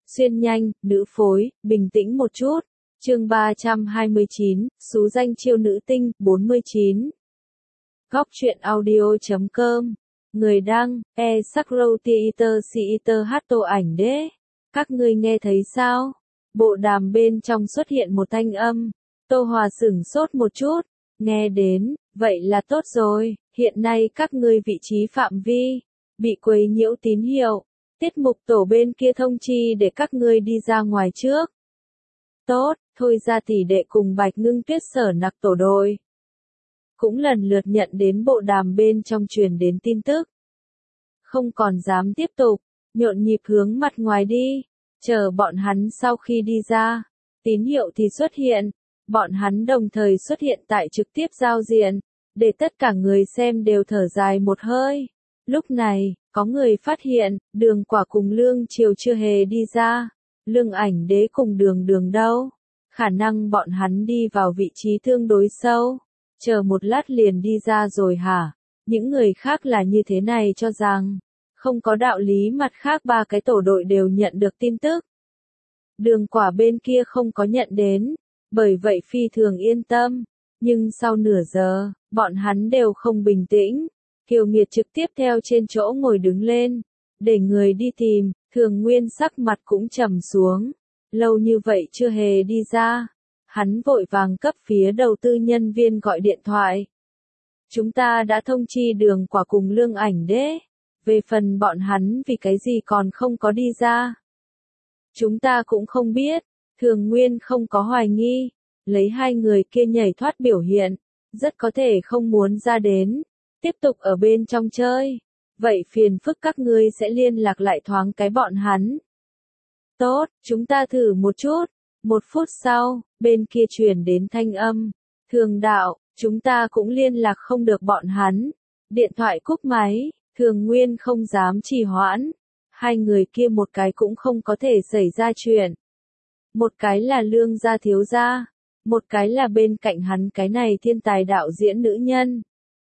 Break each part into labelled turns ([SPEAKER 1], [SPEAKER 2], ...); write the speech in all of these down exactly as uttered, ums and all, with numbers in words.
[SPEAKER 1] xuyên nhanh, nữ phối, bình tĩnh một chút. Chương ba trăm hai mươi chín, xú danh chiêu nữ tinh, bốn mươi chín. Góc truyện audio chấm com. Người đăng, e sắc râu theater theater hát tô ảnh đế. Các ngươi nghe thấy sao? Bộ đàm bên trong xuất hiện một thanh âm. Tô Hòa sửng sốt một chút. Nghe đến, vậy là tốt rồi, hiện nay các ngươi vị trí phạm vi, bị quấy nhiễu tín hiệu. Tiết mục tổ bên kia thông chi để các ngươi đi ra ngoài trước. Tốt, thôi ra tỷ đệ cùng Bạch Ngưng Tuyết Sở Nặc tổ đội. Cũng lần lượt nhận đến bộ đàm bên trong truyền đến tin tức. Không còn dám tiếp tục, nhộn nhịp hướng mặt ngoài đi, chờ bọn hắn sau khi đi ra, tín hiệu thì xuất hiện, bọn hắn đồng thời xuất hiện tại trực tiếp giao diện, để tất cả người xem đều thở dài một hơi. Lúc này, có người phát hiện, Đường Quả cùng Lương Triều chưa hề đi ra, Lương Ảnh Đế cùng Đường Đường đâu, khả năng bọn hắn đi vào vị trí tương đối sâu, chờ một lát liền đi ra rồi hả? Những người khác là như thế này cho rằng, không có đạo lý mặt khác ba cái tổ đội đều nhận được tin tức. Đường Quả bên kia không có nhận đến, bởi vậy phi thường yên tâm, nhưng sau nửa giờ, bọn hắn đều không bình tĩnh. Kiều Nghiệt trực tiếp theo trên chỗ ngồi đứng lên, để người đi tìm, Thường Nguyên sắc mặt cũng trầm xuống, lâu như vậy chưa hề đi ra. Hắn vội vàng cấp phía đầu tư nhân viên gọi điện thoại. Chúng ta đã thông chi Đường Quả cùng Lương Ảnh Đế, về phần bọn hắn vì cái gì còn không có đi ra. Chúng ta cũng không biết, Thường Nguyên không có hoài nghi, lấy hai người kia nhảy thoát biểu hiện, rất có thể không muốn ra đến, tiếp tục ở bên trong chơi. Vậy phiền phức các ngươi sẽ liên lạc lại thoáng cái bọn hắn. Tốt, chúng ta thử một chút. Một phút sau, bên kia truyền đến thanh âm. Thường đạo, chúng ta cũng liên lạc không được bọn hắn. Điện thoại cúp máy, Thường Nguyên không dám trì hoãn. Hai người kia một cái cũng không có thể xảy ra chuyện. Một cái là Lương gia thiếu gia, một cái là bên cạnh hắn cái này thiên tài đạo diễn nữ nhân.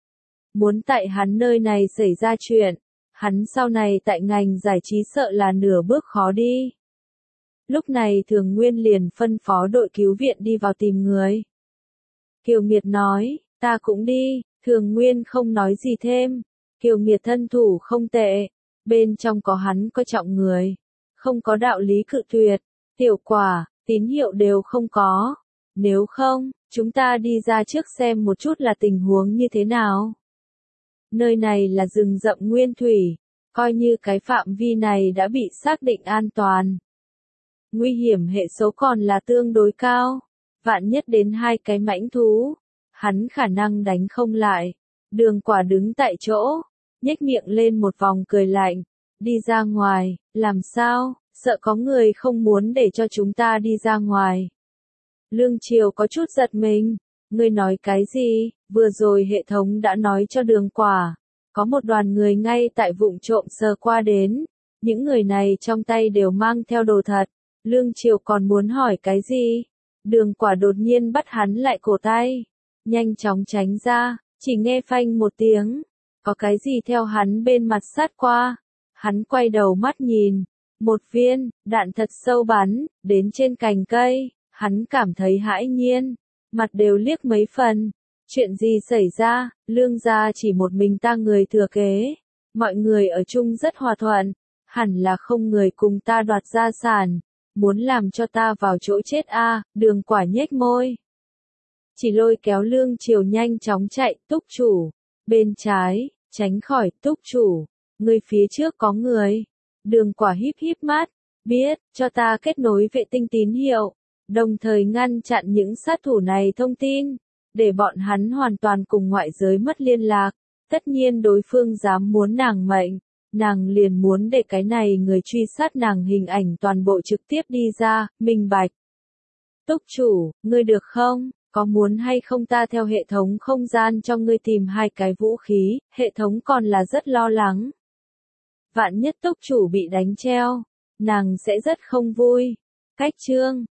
[SPEAKER 1] Muốn tại hắn nơi này xảy ra chuyện, hắn sau này tại ngành giải trí sợ là nửa bước khó đi. Lúc này Thường Nguyên liền phân phó đội cứu viện đi vào tìm người. Kiều Nghiệt nói, ta cũng đi, Thường Nguyên không nói gì thêm. Kiều Nghiệt thân thủ không tệ, bên trong có hắn coi trọng người, không có đạo lý cự tuyệt. Tiểu Quả, tín hiệu đều không có. Nếu không, chúng ta đi ra trước xem một chút là tình huống như thế nào. Nơi này là rừng rậm nguyên thủy, coi như cái phạm vi này đã bị xác định an toàn. Nguy hiểm hệ số còn là tương đối cao, vạn nhất đến hai cái mãnh thú, hắn khả năng đánh không lại. Đường Quả đứng tại chỗ, nhếch miệng lên một vòng cười lạnh, đi ra ngoài, làm sao, sợ có người không muốn để cho chúng ta đi ra ngoài. Lương Triều có chút giật mình, ngươi nói cái gì, vừa rồi hệ thống đã nói cho Đường Quả, có một đoàn người ngay tại vụng trộm sờ qua đến, những người này trong tay đều mang theo đồ thật. Lương Triều còn muốn hỏi cái gì? Đường Quả đột nhiên bắt hắn lại cổ tay, nhanh chóng tránh ra, chỉ nghe phanh một tiếng, có cái gì theo hắn bên mặt sát qua. Hắn quay đầu mắt nhìn, một viên đạn thật sâu bắn đến trên cành cây, hắn cảm thấy hãi nhiên, mặt đều liếc mấy phần. Chuyện gì xảy ra? Lương gia chỉ một mình ta người thừa kế, mọi người ở chung rất hòa thuận, hẳn là không người cùng ta đoạt gia sản. Muốn làm cho ta vào chỗ chết a? À, Đường Quả nhếch môi. Chỉ lôi kéo Lương Triều nhanh chóng chạy, Túc chủ. Bên trái, tránh khỏi, Túc chủ. Người phía trước có người. Đường Quả híp híp mắt. Biết, cho ta kết nối vệ tinh tín hiệu. Đồng thời ngăn chặn những sát thủ này thông tin. Để bọn hắn hoàn toàn cùng ngoại giới mất liên lạc. Tất nhiên đối phương dám muốn nàng mệnh. Nàng liền muốn để cái này người truy sát nàng hình ảnh toàn bộ trực tiếp đi ra, minh bạch. Túc chủ, ngươi được không? Có muốn hay không ta theo hệ thống không gian cho ngươi tìm hai cái vũ khí, hệ thống còn là rất lo lắng. Vạn nhất túc chủ bị đánh treo, nàng sẽ rất không vui. Cách chương,